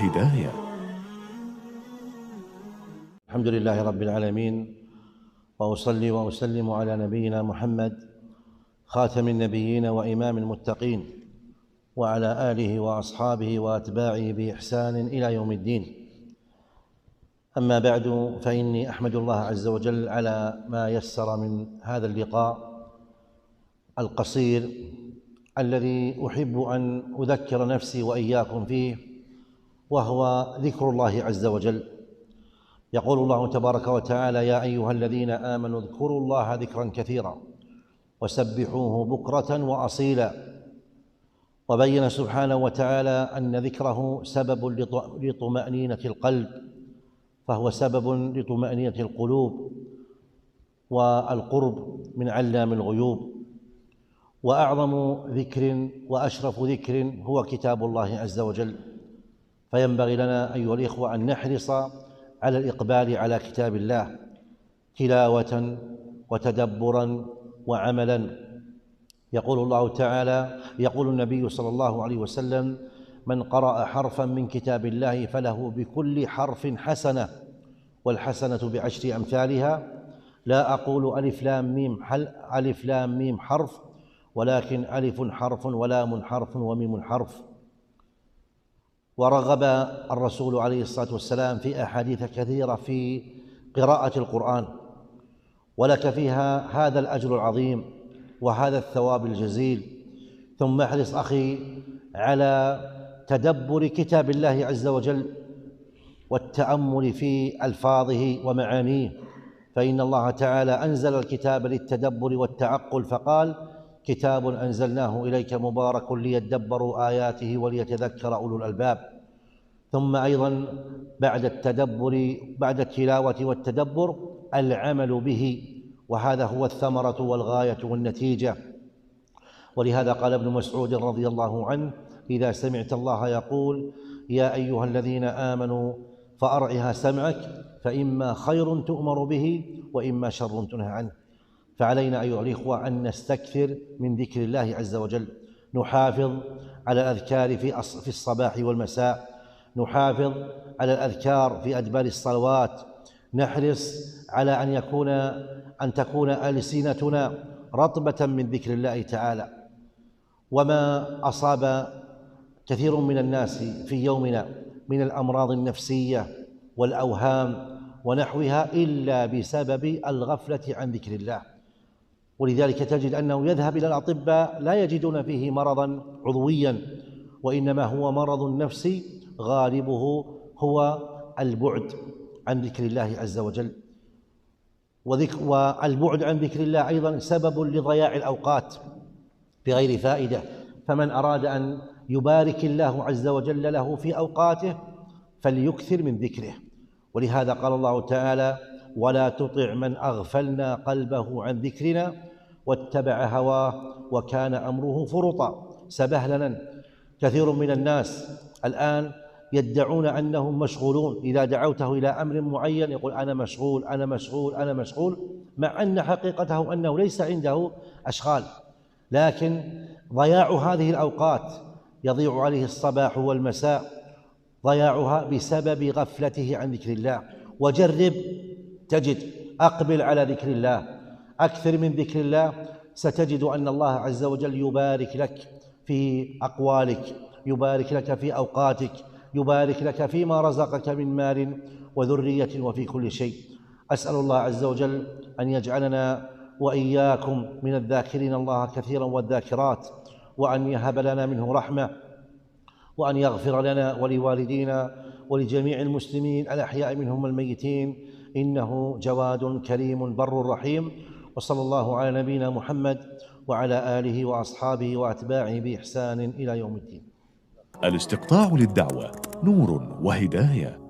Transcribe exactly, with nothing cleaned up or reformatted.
وهداية. الحمد لله رب العالمين، وأصلي وأسلم على نبينا محمد خاتم النبيين وإمام المتقين، وعلى آله وأصحابه وأتباعه بإحسان إلى يوم الدين. أما بعد، فإني أحمد الله عز وجل على ما يسر من هذا اللقاء القصير الذي أحب أن أذكر نفسي وإياكم فيه، وهو ذكر الله عز وجل. يقول الله تبارك وتعالى: يا أيها الذين آمنوا اذكروا الله ذكرا كثيرا وسبحوه بكرة وأصيلا. وبين سبحانه وتعالى أن ذكره سبب لطمأنينة القلب، فهو سبب لطمأنينة القلوب والقرب من علام الغيوب. وأعظم ذكر وأشرف ذكر هو كتاب الله عز وجل، فينبغي لنا أيها الإخوة أن نحرص على الإقبال على كتاب الله تلاوة وتدبرا وعملا. يقول الله تعالى يقول النبي صلى الله عليه وسلم: من قرأ حرفا من كتاب الله فله بكل حرف حسنة، والحسنة بعشر أمثالها. لا أقول ألف لام ميم حل ألف لام ميم حرف، ولكن ألف حرف ولام حرف وميم حرف. ورغب الرسول عليه الصلاة والسلام في أحاديث كثيرة في قراءة القرآن، ولك فيها هذا الأجر العظيم وهذا الثواب الجزيل. ثم احرص أخي على تدبر كتاب الله عز وجل والتأمل في ألفاظه ومعانيه، فإن الله تعالى أنزل الكتاب للتدبر والتعقل، فقال: كتاب أنزلناه إليك مبارك ليدبروا آياته وليتذكر أولو الألباب. ثم أيضا بعد التدبر بعد التلاوة والتدبر العمل به، وهذا هو الثمرة والغاية والنتيجة. ولهذا قال ابن مسعود رضي الله عنه: إذا سمعت الله يقول: يا أيها الذين آمنوا فأرعها سمعك، فإما خير تؤمر به وإما شر تنهى عنه. فعلينا أيها الإخوة أن نستكثر من ذكر الله عز وجل، نحافظ على الأذكار في الصباح والمساء، نحافظ على الأذكار في أدبار الصلوات، نحرص على أن يكون أن تكون ألسنتنا رطبة من ذكر الله تعالى. وما أصاب كثير من الناس في يومنا من الأمراض النفسية والأوهام ونحوها إلا بسبب الغفلة عن ذكر الله. ولذلك تجد أنه يذهب إلى الأطباء لا يجدون فيه مرضا عضويا، وإنما هو مرض نفسي غالبه هو البعد عن ذكر الله عز وجل. والبعد عن ذكر الله أيضا سبب لضياع الأوقات بغير فائدة. فمن أراد أن يبارك الله عز وجل له في أوقاته فليكثر من ذكره. ولهذا قال الله تعالى: ولا تطع من أغفلنا قلبه عن ذكرنا واتبع هواه وكان أمره فرطا. سبهللا كثير من الناس الآن يدعون أنهم مشغولون، إذا دعوته إلى أمر معين يقول: أنا مشغول أنا مشغول أنا مشغول، مع أن حقيقته أنه ليس عنده أشغال. لكن ضياع هذه الأوقات يضيع عليه الصباح والمساء، ضياعها بسبب غفلته عن ذكر الله. وجرب تجد، أقبل على ذكر الله، أكثر من ذكر الله، ستجد أن الله عز وجل يبارك لك في أقوالك، يبارك لك في أوقاتك، يبارك لك فيما رزقك من مال وذرية وفي كل شيء. أسأل الله عز وجل أن يجعلنا وإياكم من الذاكرين الله كثيرا والذاكرات، وأن يهب لنا منه رحمة، وأن يغفر لنا ولوالدينا ولجميع المسلمين الأحياء منهم الميتين، إنه جواد كريم بر رحيم. وصلى الله على نبينا محمد وعلى آله وأصحابه وأتباعه بإحسان إلى يوم الدين. الاستقطاع للدعوة نور وهداية.